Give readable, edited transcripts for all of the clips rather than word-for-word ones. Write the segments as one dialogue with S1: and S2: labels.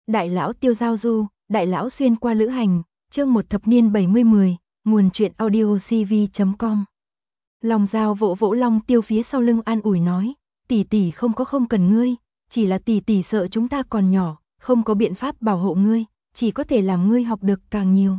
S1: Đại lão Tiêu giao du, đại lão xuyên qua lữ hành, chương 1 thập niên 70-10, nguồn truyện audio cv.com. Long Giao vỗ vỗ Long Tiêu phía sau lưng an ủi nói, tỷ tỷ không cần ngươi, chỉ là tỷ tỷ sợ chúng ta còn nhỏ, không có biện pháp bảo hộ ngươi, chỉ có thể làm ngươi học được càng nhiều.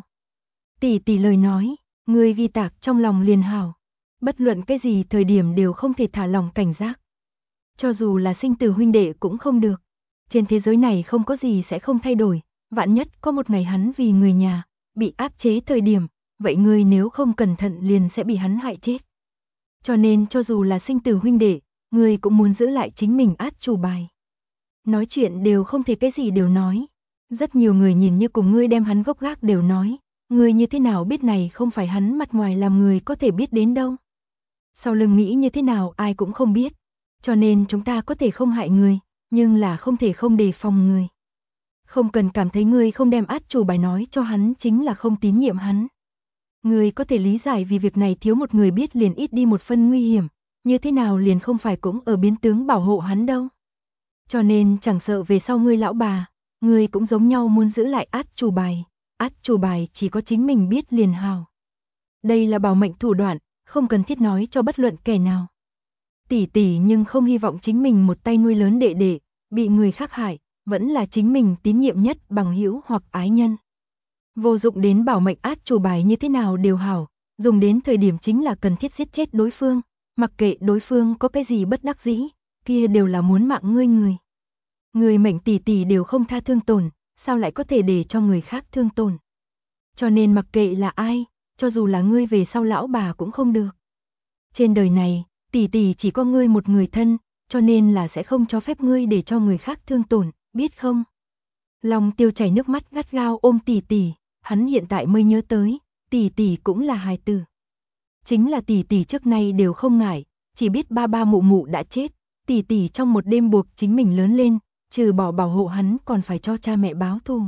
S1: Tỷ tỷ lời nói, ngươi ghi tạc trong lòng liền hảo, bất luận cái gì thời điểm đều không thể thả lòng cảnh giác. Cho dù là sinh tử huynh đệ cũng không được. Trên thế giới này không có gì sẽ không thay đổi, vạn nhất có một ngày hắn vì người nhà, bị áp chế thời điểm, vậy ngươi nếu không cẩn thận liền sẽ bị hắn hại chết. Cho nên cho dù là sinh tử huynh đệ, ngươi cũng muốn giữ lại chính mình át chủ bài. Nói chuyện đều không thể cái gì đều nói. Rất nhiều người nhìn như cùng ngươi đem hắn gốc gác đều nói, ngươi như thế nào biết này không phải hắn mặt ngoài làm người có thể biết đến đâu. Sau lưng nghĩ như thế nào ai cũng không biết, cho nên chúng ta có thể không hại người, nhưng là không thể không đề phòng người. Không cần cảm thấy ngươi không đem át chủ bài nói cho hắn chính là không tín nhiệm hắn. Ngươi có thể lý giải vì việc này thiếu một người biết liền ít đi một phân nguy hiểm, như thế nào liền không phải cũng ở biến tướng bảo hộ hắn đâu. Cho nên chẳng sợ về sau ngươi lão bà, ngươi cũng giống nhau muốn giữ lại át chủ bài chỉ có chính mình biết liền hào. Đây là bảo mệnh thủ đoạn, không cần thiết nói cho bất luận kẻ nào. Tỷ tỷ nhưng không hy vọng chính mình một tay nuôi lớn đệ đệ, bị người khác hại, vẫn là chính mình tín nhiệm nhất bằng hữu hoặc ái nhân. Vô dụng đến bảo mệnh át chủ bài như thế nào đều hảo, dùng đến thời điểm chính là cần thiết giết chết đối phương, mặc kệ đối phương có cái gì bất đắc dĩ, kia đều là muốn mạng ngươi người. Người mệnh tỷ tỷ đều không tha thương tổn, sao lại có thể để cho người khác thương tổn. Cho nên mặc kệ là ai, cho dù là ngươi về sau lão bà cũng không được. Trên đời này, tỷ tỷ chỉ có ngươi một người thân, cho nên là sẽ không cho phép ngươi để cho người khác thương tổn, biết không? Long Tiêu chảy nước mắt gắt gao ôm tỷ tỷ, hắn hiện tại mới nhớ tới, tỷ tỷ cũng là hài tử. Chính là tỷ tỷ trước nay đều không ngại, chỉ biết ba ba mụ mụ đã chết, tỷ tỷ trong một đêm buộc chính mình lớn lên, trừ bỏ bảo hộ hắn còn phải cho cha mẹ báo thù.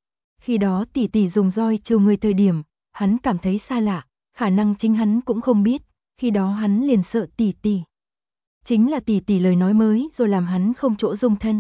S1: Khi đó tỷ tỷ dùng roi trêu người thời điểm, hắn cảm thấy xa lạ, khả năng chính hắn cũng không biết, khi đó hắn liền sợ tỷ tỷ. Chính là tỷ tỷ lời nói mới rồi làm hắn không chỗ dung thân.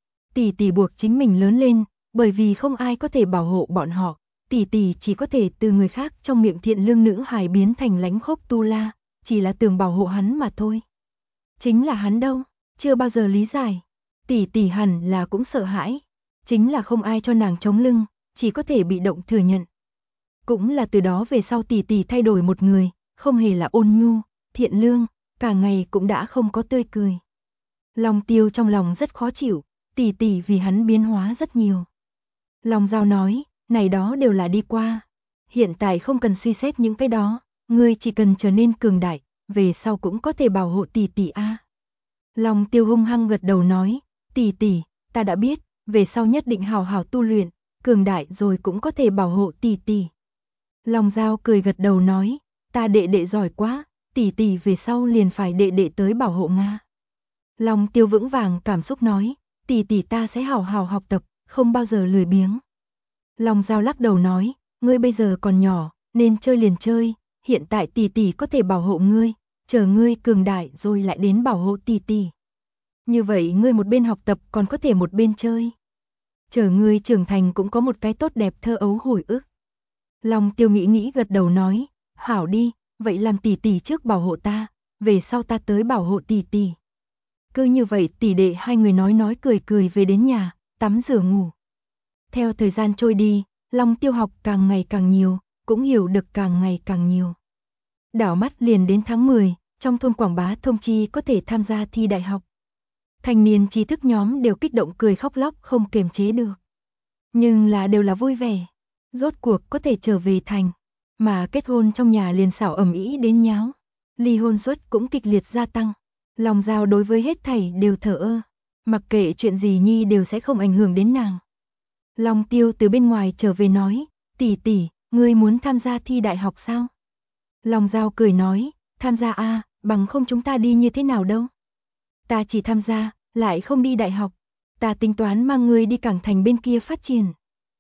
S1: Tỷ tỷ buộc chính mình lớn lên, bởi vì không ai có thể bảo hộ bọn họ, tỷ tỷ chỉ có thể từ người khác trong miệng thiện lương nữ hài biến thành lánh khốc tu la, chỉ là tưởng bảo hộ hắn mà thôi. Chính là hắn đâu, chưa bao giờ lý giải. Tỷ tỷ hẳn là cũng sợ hãi, chính là không ai cho nàng chống lưng, chỉ có thể bị động thừa nhận. Cũng là từ đó về sau tỷ tỷ thay đổi một người, không hề là ôn nhu, thiện lương, cả ngày cũng đã không có tươi cười. Long Tiêu trong lòng rất khó chịu, tỷ tỷ vì hắn biến hóa rất nhiều. Long Giao nói, này đó đều là đi qua. Hiện tại không cần suy xét những cái đó, ngươi chỉ cần trở nên cường đại, về sau cũng có thể bảo hộ tỷ tỷ a. Long Tiêu hung hăng gật đầu nói, tỷ tỷ, ta đã biết, về sau nhất định hào hào tu luyện, cường đại rồi cũng có thể bảo hộ tỷ tỷ. Long Giao cười gật đầu nói, ta đệ đệ giỏi quá, tỷ tỷ về sau liền phải đệ đệ tới bảo hộ Nga. Long Tiêu vững vàng cảm xúc nói, tỷ tỷ ta sẽ hào hào học tập, không bao giờ lười biếng. Long Giao lắc đầu nói, ngươi bây giờ còn nhỏ, nên chơi liền chơi, hiện tại tỷ tỷ có thể bảo hộ ngươi, chờ ngươi cường đại rồi lại đến bảo hộ tỷ tỷ. Như vậy ngươi một bên học tập còn có thể một bên chơi. Chờ ngươi trưởng thành cũng có một cái tốt đẹp thơ ấu hồi ức. Long Tiêu nghĩ gật đầu nói, hảo đi, vậy làm tỷ tỷ trước bảo hộ ta, về sau ta tới bảo hộ tỷ tỷ. Cứ như vậy tỷ đệ hai người nói cười về đến nhà, tắm rửa ngủ. Theo thời gian trôi đi, Long Tiêu học càng ngày càng nhiều, cũng hiểu được càng ngày càng nhiều. Đảo mắt liền đến tháng 10, trong thôn quảng bá thông chi có thể tham gia thi đại học. Thanh niên trí thức nhóm đều kích động cười khóc lóc không kiềm chế được. Nhưng là đều là vui vẻ, rốt cuộc có thể trở về thành, mà kết hôn trong nhà liền xảo ầm ĩ đến nháo. Ly hôn suất cũng kịch liệt gia tăng. Long Giao đối với hết thảy đều thờ ơ, mặc kệ chuyện gì nhi đều sẽ không ảnh hưởng đến nàng. Long Tiêu từ bên ngoài trở về nói, tỷ tỷ, ngươi muốn tham gia thi đại học sao? Long Giao cười nói, tham gia a, bằng không chúng ta đi như thế nào đâu. Ta chỉ tham gia, lại không đi đại học. Ta tính toán mang ngươi đi Cảng Thành bên kia phát triển.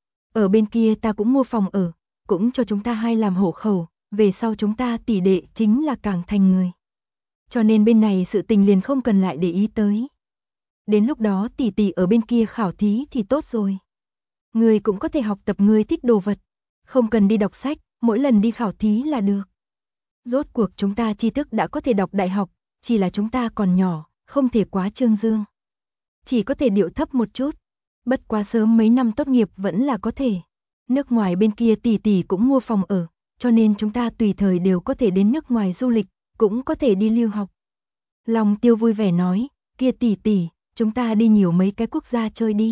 S1: Ở bên kia ta cũng mua phòng ở, cũng cho chúng ta hai làm hộ khẩu, về sau chúng ta tỷ đệ chính là Cảng Thành người. Cho nên bên này sự tình liền không cần lại để ý tới. Đến lúc đó tỷ tỷ ở bên kia khảo thí thì tốt rồi. Ngươi cũng có thể học tập ngươi thích đồ vật. Không cần đi đọc sách, mỗi lần đi khảo thí là được. Rốt cuộc chúng ta tri thức đã có thể đọc đại học, chỉ là chúng ta còn nhỏ, không thể quá trương dương. Chỉ có thể điệu thấp một chút. Bất quá sớm mấy năm tốt nghiệp vẫn là có thể. Nước ngoài bên kia tỷ tỷ cũng mua phòng ở, cho nên chúng ta tùy thời đều có thể đến nước ngoài du lịch, cũng có thể đi lưu học. Long Tiêu vui vẻ nói, kia tỷ tỷ, chúng ta đi nhiều mấy cái quốc gia chơi đi.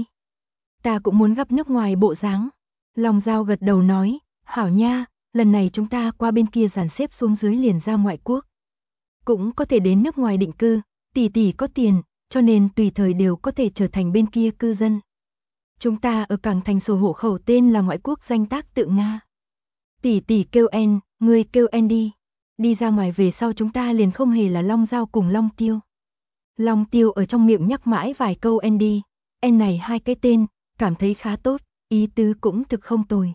S1: Ta cũng muốn gặp nước ngoài bộ dáng. Long Giao gật đầu nói, hảo nha, lần này chúng ta qua bên kia dàn xếp xuống dưới liền ra ngoại quốc. Cũng có thể đến nước ngoài định cư, tỷ tỷ có tiền, cho nên tùy thời đều có thể trở thành bên kia cư dân. Chúng ta ở cảng thành sổ hộ khẩu tên là ngoại quốc danh tác tự Nga. Tỷ tỷ kêu en, ngươi kêu en đi. Đi ra ngoài về sau chúng ta liền không hề là Long Giao cùng Long Tiêu. Long Tiêu ở trong miệng nhắc mãi vài câu en đi. En này hai cái tên, cảm thấy khá tốt, ý tứ cũng thực không tồi.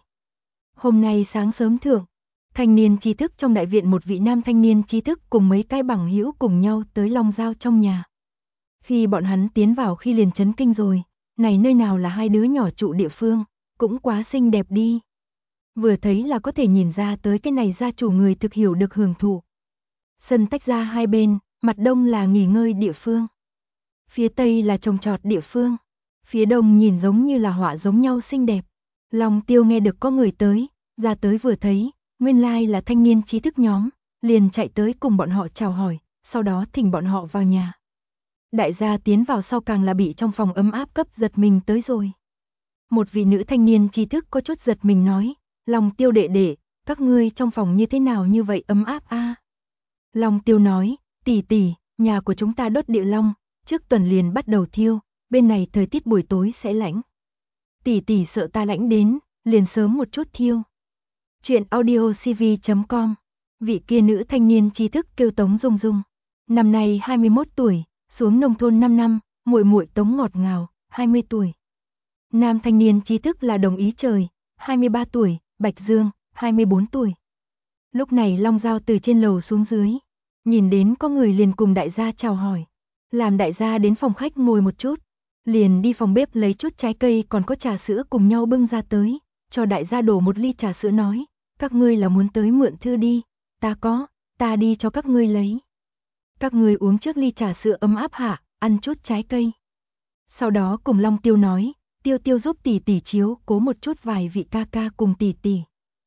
S1: Hôm nay sáng sớm thượng, thanh niên trí thức trong đại viện một vị nam thanh niên trí thức cùng mấy cái bằng hữu cùng nhau tới Long Giao trong nhà. Khi bọn hắn tiến vào khi liền chấn kinh rồi, này nơi nào là hai đứa nhỏ trụ địa phương, cũng quá xinh đẹp đi. Vừa thấy là có thể nhìn ra tới cái này gia chủ người thực hiểu được hưởng thụ. Sân tách ra hai bên, mặt đông là nghỉ ngơi địa phương. Phía tây là trồng trọt địa phương. Phía đông nhìn giống như là họa giống nhau xinh đẹp. Long Tiêu nghe được có người tới, ra tới vừa thấy, nguyên lai là thanh niên trí thức nhóm, liền chạy tới cùng bọn họ chào hỏi, sau đó thỉnh bọn họ vào nhà. Đại gia tiến vào sau càng là bị trong phòng ấm áp cấp giật mình tới rồi. Một vị nữ thanh niên trí thức có chút giật mình nói, Long Tiêu đệ đệ, các ngươi trong phòng như thế nào như vậy ấm áp a? Long Tiêu nói, tỷ tỷ, nhà của chúng ta đốt địa long, trước tuần liền bắt đầu thiêu, bên này thời tiết buổi tối sẽ lạnh. Tỷ tỷ sợ ta lạnh đến, liền sớm một chút thiêu. Chuyện audiocv.com. Vị kia nữ thanh niên trí thức kêu Tống Dung Dung. Năm nay 21 tuổi, xuống nông thôn 5 năm, muội muội Tống Ngọt Ngào, 20 tuổi. Nam thanh niên trí thức là Đồng Ý Trời, 23 tuổi, Bạch Dương, 24 tuổi. Lúc này Long Giao từ trên lầu xuống dưới, nhìn đến có người liền cùng đại gia chào hỏi, làm đại gia đến phòng khách ngồi một chút, liền đi phòng bếp lấy chút trái cây còn có trà sữa cùng nhau bưng ra tới, cho đại gia đổ một ly trà sữa nói, các ngươi là muốn tới mượn thư đi, ta đi cho các ngươi lấy. Các ngươi uống trước ly trà sữa ấm áp hả, ăn chút trái cây. Sau đó cùng Long Tiêu nói, Tiêu Tiêu giúp tỷ tỷ chiếu cố một chút vài vị ca ca cùng tỷ tỷ.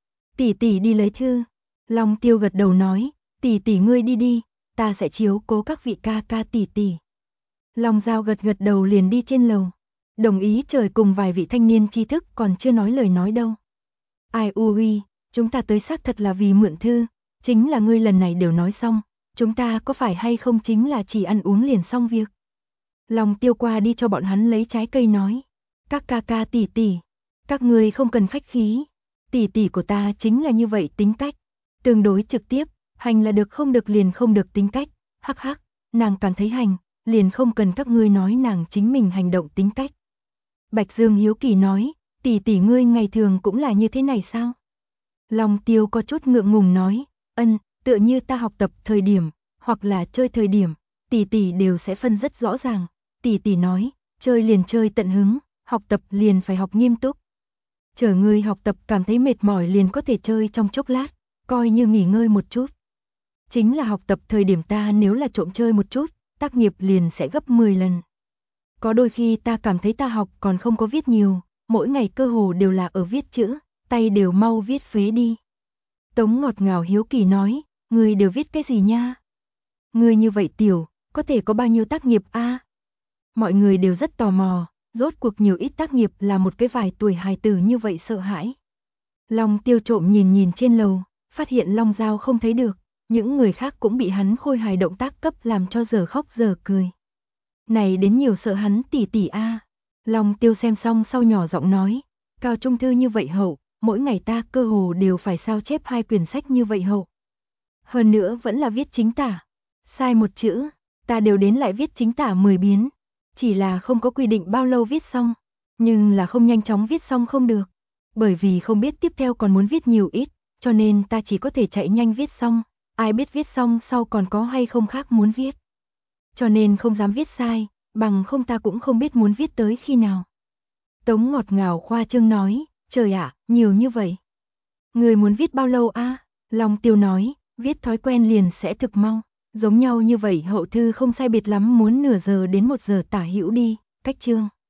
S1: Tỷ tỷ đi lấy thư. Long Tiêu gật đầu nói, tỷ tỷ ngươi đi đi, ta sẽ chiếu cố các vị ca ca tỷ tỷ. Long Giao gật gật đầu liền đi trên lầu. Đồng Ý Trời cùng vài vị thanh niên tri thức còn chưa nói lời nói đâu. Ai ui, chúng ta tới xác thật là vì mượn thư, chính là ngươi lần này đều nói xong, chúng ta có phải hay không chính là chỉ ăn uống liền xong việc. Long Tiêu qua đi cho bọn hắn lấy trái cây nói, các ca ca tỷ tỷ, các ngươi không cần khách khí, tỷ tỷ của ta chính là như vậy tính cách, tương đối trực tiếp, hành là được không được liền không được tính cách, hắc hắc, nàng cảm thấy hành, liền không cần các ngươi nói nàng chính mình hành động tính cách. Bạch Dương hiếu kỳ nói, tỷ tỷ ngươi ngày thường cũng là như thế này sao? Long Tiêu có chút ngượng ngùng nói, tựa như ta học tập thời điểm, hoặc là chơi thời điểm, tỷ tỷ đều sẽ phân rất rõ ràng. Tỷ tỷ nói, chơi liền chơi tận hứng, học tập liền phải học nghiêm túc. Chờ ngươi học tập cảm thấy mệt mỏi liền có thể chơi trong chốc lát, coi như nghỉ ngơi một chút. Chính là học tập thời điểm ta nếu là trộm chơi một chút, tác nghiệp liền sẽ gấp 10 lần. Có đôi khi ta cảm thấy ta học còn không có viết nhiều, mỗi ngày cơ hồ đều là ở viết chữ, tay đều mau viết phế đi. Tống Ngọt Ngào hiếu kỳ nói, ngươi đều viết cái gì nha? Ngươi như vậy tiểu, có thể có bao nhiêu tác nghiệp a? Mọi người đều rất tò mò, rốt cuộc nhiều ít tác nghiệp là một cái vài tuổi hài tử như vậy sợ hãi. Long Tiêu trộm nhìn nhìn trên lầu, phát hiện Long Giao không thấy được, những người khác cũng bị hắn khôi hài động tác cấp làm cho giờ khóc giờ cười. Này đến nhiều sợ hắn tỷ tỷ a. Long Tiêu xem xong sau nhỏ giọng nói, cao trung thư như vậy hậu, mỗi ngày ta cơ hồ đều phải sao chép 2 quyển sách như vậy hậu. Hơn nữa vẫn là viết chính tả, sai một chữ, ta đều đến lại viết chính tả 10 biến, chỉ là không có quy định bao lâu viết xong, nhưng là không nhanh chóng viết xong không được, bởi vì không biết tiếp theo còn muốn viết nhiều ít, cho nên ta chỉ có thể chạy nhanh viết xong, ai biết viết xong sau còn có hay không khác muốn viết. Cho nên không dám viết sai, bằng không ta cũng không biết muốn viết tới khi nào. Tống ngọt ngào khoa trương nói, trời ạ, nhiều như vậy. Người muốn viết bao lâu a? Long Tiêu nói, viết thói quen liền sẽ thực mau. Giống nhau như vậy hậu thư không sai biệt lắm muốn nửa giờ đến 1 giờ tả hữu đi, cách chương.